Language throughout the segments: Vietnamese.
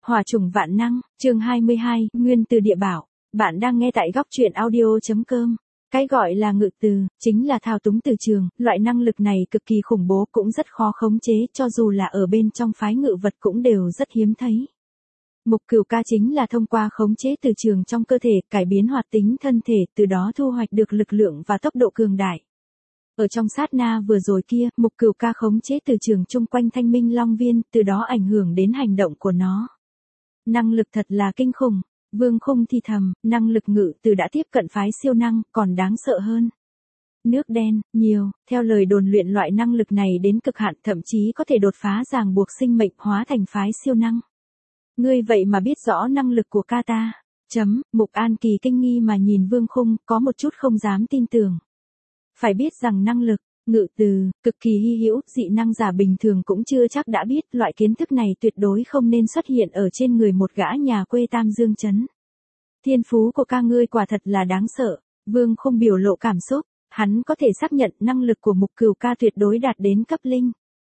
Hỏa trùng vạn năng, chương 22, nguyên từ địa bảo. Bạn đang nghe tại góc truyện audio.com. Cái gọi là ngự từ, chính là thao túng từ trường, loại năng lực này cực kỳ khủng bố cũng rất khó khống chế, cho dù là ở bên trong phái ngự vật cũng đều rất hiếm thấy. Mục Cửu Ca chính là thông qua khống chế từ trường trong cơ thể, cải biến hoạt tính thân thể, từ đó thu hoạch được lực lượng và tốc độ cường đại. Ở trong sát na vừa rồi kia, Mục Cửu Ca khống chế từ trường chung quanh Thanh Minh Long Viên, từ đó ảnh hưởng đến hành động của nó. Năng lực thật là kinh khủng. Vương Khung thì thầm, năng lực ngự từ đã tiếp cận phái siêu năng, còn đáng sợ hơn. Nước đen, nhiều, theo lời đồn luyện loại năng lực này đến cực hạn, thậm chí có thể đột phá ràng buộc sinh mệnh, hóa thành phái siêu năng. Ngươi vậy mà biết rõ năng lực của ca ta. Mục An Kỳ kinh nghi mà nhìn Vương Khung, có một chút không dám tin tưởng. Phải biết rằng năng lực ngự từ cực kỳ hy hữu, dị năng giả bình thường cũng chưa chắc đã biết, loại kiến thức này tuyệt đối không nên xuất hiện ở trên người một gã nhà quê Tam Dương trấn. Thiên phú của ca ngươi quả thật là đáng sợ. Vương Khung biểu lộ cảm xúc, hắn có thể xác nhận năng lực của Mục Cửu Ca tuyệt đối đạt đến cấp linh.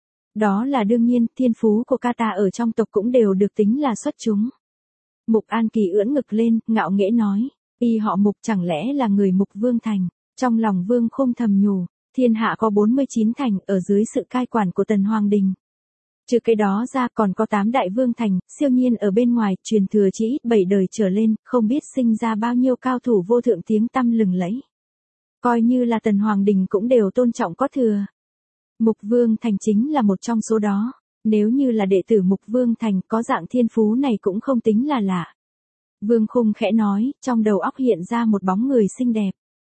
Đó là đương nhiên, thiên phú của ca ta ở trong tộc cũng đều được tính là xuất chúng. Mục An Kỳ ưỡn ngực lên, ngạo nghễ nói, y họ Mục chẳng lẽ là người Mục Vương Thành. Trong lòng Vương Khung thầm nhủ, thiên hạ có 49 thành ở dưới sự cai quản của Tần Hoàng Đình. Trừ cái đó ra còn có 8 đại vương thành, siêu nhiên ở bên ngoài, truyền thừa chỉ ít 7 đời trở lên, không biết sinh ra bao nhiêu cao thủ vô thượng tiếng tăm lừng lẫy. Coi như là Tần Hoàng Đình cũng đều tôn trọng có thừa. Mục Vương Thành chính là một trong số đó. Nếu như là đệ tử Mục Vương Thành có dạng thiên phú này cũng không tính là lạ. Vương Khung khẽ nói, trong đầu óc hiện ra một bóng người xinh đẹp.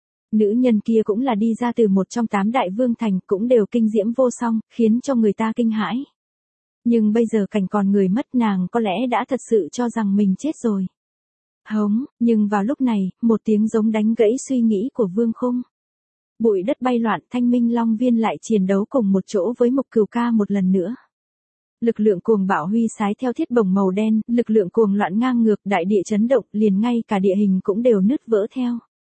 Nữ nhân kia cũng là đi ra từ một trong 8 đại vương thành, cũng đều kinh diễm vô song, khiến cho người ta kinh hãi. Nhưng bây giờ cảnh còn người mất, nàng có lẽ đã thật sự cho rằng mình chết rồi. Hống, nhưng vào lúc này, một tiếng giống đánh gãy suy nghĩ của Vương Khung. Bụi đất bay loạn, Thanh Minh Long Viên lại chiến đấu cùng một chỗ với Mục Cửu Ca một lần nữa. Lực lượng cuồng bạo huy sái theo thiết bổng màu đen, lực lượng cuồng loạn ngang ngược, đại địa chấn động, liền ngay cả địa hình cũng đều nứt vỡ theo.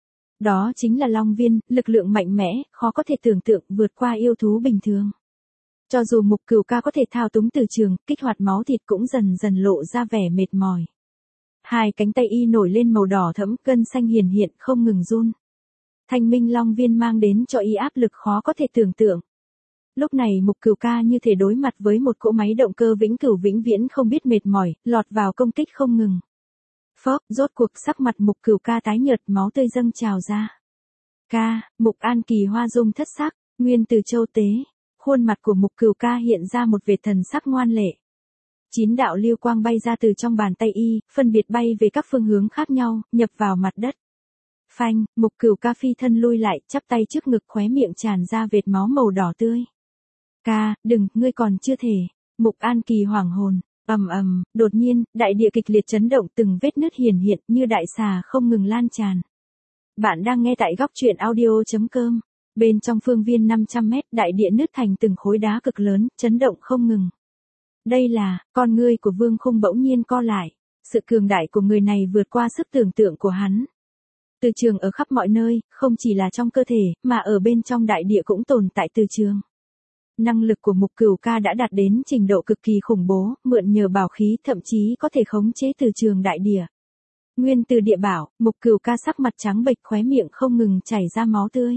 Đó chính là Long Viên, lực lượng mạnh mẽ, khó có thể tưởng tượng, vượt qua yêu thú bình thường. Cho dù Mục Cửu Ca có thể thao túng từ trường, kích hoạt máu thịt cũng dần dần lộ ra vẻ mệt mỏi. Hai cánh tay y nổi lên màu đỏ thẫm, gân xanh hiển hiện, không ngừng run. Thanh Minh Long Viên mang đến cho y áp lực khó có thể tưởng tượng. Lúc này Mục Cửu Ca như thể đối mặt với một cỗ máy động cơ vĩnh cửu vĩnh viễn không biết mệt mỏi, lọt vào công kích không ngừng. Phốc, rốt cuộc sắc mặt Mục Cửu Ca tái nhợt, máu tươi dâng trào ra. Ca, Mục An Kỳ hoa dung thất sắc, nguyên từ châu tế. Khuôn mặt của Mục Cửu Ca hiện ra một vệt thần sắc ngoan lệ. 9 đạo lưu quang bay ra từ trong bàn tay y, phân biệt bay về các phương hướng khác nhau, nhập vào mặt đất. Phanh, Mục Cửu Ca phi thân lui lại, chắp tay trước ngực, khóe miệng tràn ra vệt máu màu đỏ tươi. Ca, đừng, ngươi còn chưa thể. Mục An Kỳ hoảng hồn. Đột nhiên, đại địa kịch liệt chấn động, từng vết nứt hiển hiện như đại xà không ngừng lan tràn. Bạn đang nghe tại góc truyện audio.com. Bên trong phương viên 500 mét, đại địa nứt thành từng khối đá cực lớn, chấn động không ngừng. Đây là, con ngươi của Vương Khung bỗng nhiên co lại. Sự cường đại của người này vượt qua sức tưởng tượng của hắn. Từ trường ở khắp mọi nơi, không chỉ là trong cơ thể, mà ở bên trong đại địa cũng tồn tại từ trường. Năng lực của Mục Cửu Ca đã đạt đến trình độ cực kỳ khủng bố, mượn nhờ bảo khí thậm chí có thể khống chế từ trường đại địa. Nguyên từ địa bảo, Mục Cửu Ca sắc mặt trắng bệch, khóe miệng không ngừng chảy ra máu tươi.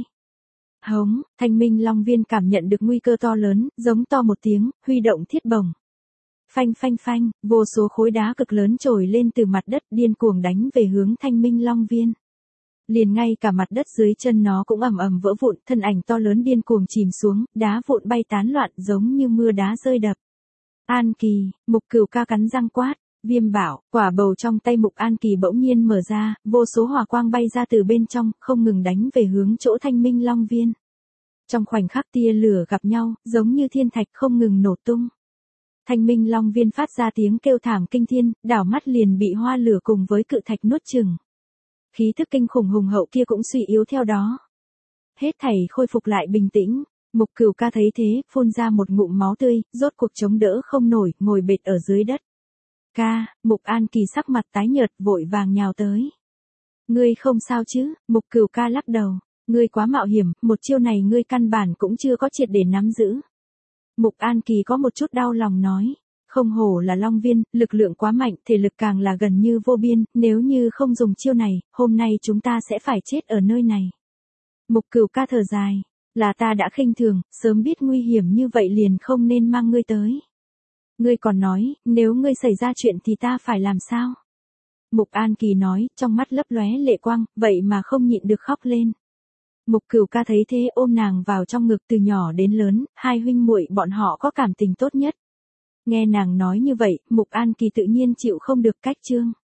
Hống, Thanh Minh Long Viên cảm nhận được nguy cơ to lớn, giống to một tiếng, huy động thiết bổng. Phanh phanh phanh, vô số khối đá cực lớn trồi lên từ mặt đất, điên cuồng đánh về hướng Thanh Minh Long Viên. Liền ngay cả mặt đất dưới chân nó cũng ầm ầm vỡ vụn, thân ảnh to lớn điên cuồng chìm xuống, đá vụn bay tán loạn giống như mưa đá rơi đập. An Kỳ, Mục Cửu Ca cắn răng quát, Viêm Bảo, quả bầu trong tay Mục An Kỳ bỗng nhiên mở ra, vô số hỏa quang bay ra từ bên trong, không ngừng đánh về hướng chỗ Thanh Minh Long Viên. Trong khoảnh khắc tia lửa gặp nhau, giống như thiên thạch không ngừng nổ tung. Thanh Minh Long Viên phát ra tiếng kêu thảm kinh thiên, đảo mắt liền bị hoa lửa cùng với cự thạch nuốt chửng. Khí thức kinh khủng hùng hậu kia cũng suy yếu theo đó. Hết thảy khôi phục lại bình tĩnh, Mục Cửu Ca thấy thế, phun ra một ngụm máu tươi, rốt cuộc chống đỡ không nổi, ngồi bệt ở dưới đất. Ca, Mục An Kỳ sắc mặt tái nhợt, vội vàng nhào tới. Ngươi không sao chứ? Mục Cửu Ca lắc đầu. Ngươi quá mạo hiểm, một chiêu này ngươi căn bản cũng chưa có triệt để nắm giữ. Mục An Kỳ có một chút đau lòng nói. Không hổ là Long Viên, lực lượng quá mạnh, thể lực càng là gần như vô biên, nếu như không dùng chiêu này, hôm nay chúng ta sẽ phải chết ở nơi này. Mục Cửu ca thở dài, là ta đã khinh thường, sớm biết nguy hiểm như vậy liền không nên mang ngươi tới. Ngươi còn nói, nếu ngươi xảy ra chuyện thì ta phải làm sao? Mục An Kỳ nói, trong mắt lấp lóe lệ quang, vậy mà không nhịn được khóc lên. Mục Cửu ca thấy thế ôm nàng vào trong ngực từ nhỏ đến lớn, hai huynh muội bọn họ có cảm tình tốt nhất. Nghe nàng nói như vậy, Mục An Kỳ tự nhiên chịu không được cách trương.